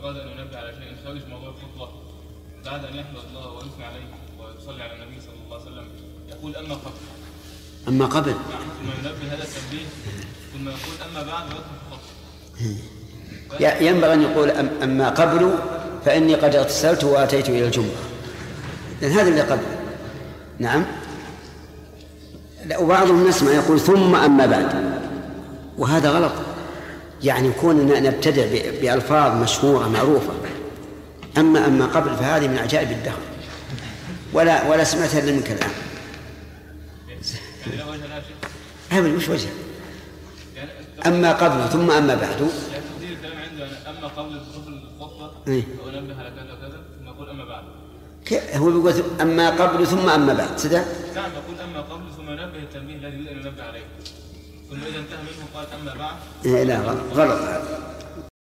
أراد أن ينبه على شيء خارج موضوع الخطبة بعد أن يحمد الله ويثني عليه ويصلي على النبي صلى الله عليه وسلم يقول أما قبل. أما قبل. ثم ينبه هذا التنبيه ثم يقول أما بعد ويدخل في الخطبة. ينبغي أن يقول أما قبل فإني قد اغتسلت وأتيت إلى الجمعة، لأن هذا اللي قبل. نعم. وبعضهم نسمع يقول ثم أما بعد، وهذا غلط. يعني كوننا نبتدع بألفاظ مشهورة معروفة، أما قبل فهذه من عجائب الدهر، ولا سمعتها إلا منك الآن. هذا وش وجه؟ أما قبل ثم أما بعد. الكلام عنده أما قبل دخول الخطبة وأنبه على كذا وكذا ثم يقول أما بعد. هو بيقول أما قبل ثم أما بعد سده؟ نعم، يقول أما قبل ثم ينبه التنبيه الذي يريد أن ينبه عليه، ثم إذا انتهى منه قال أما بعد. لا غلط هذا.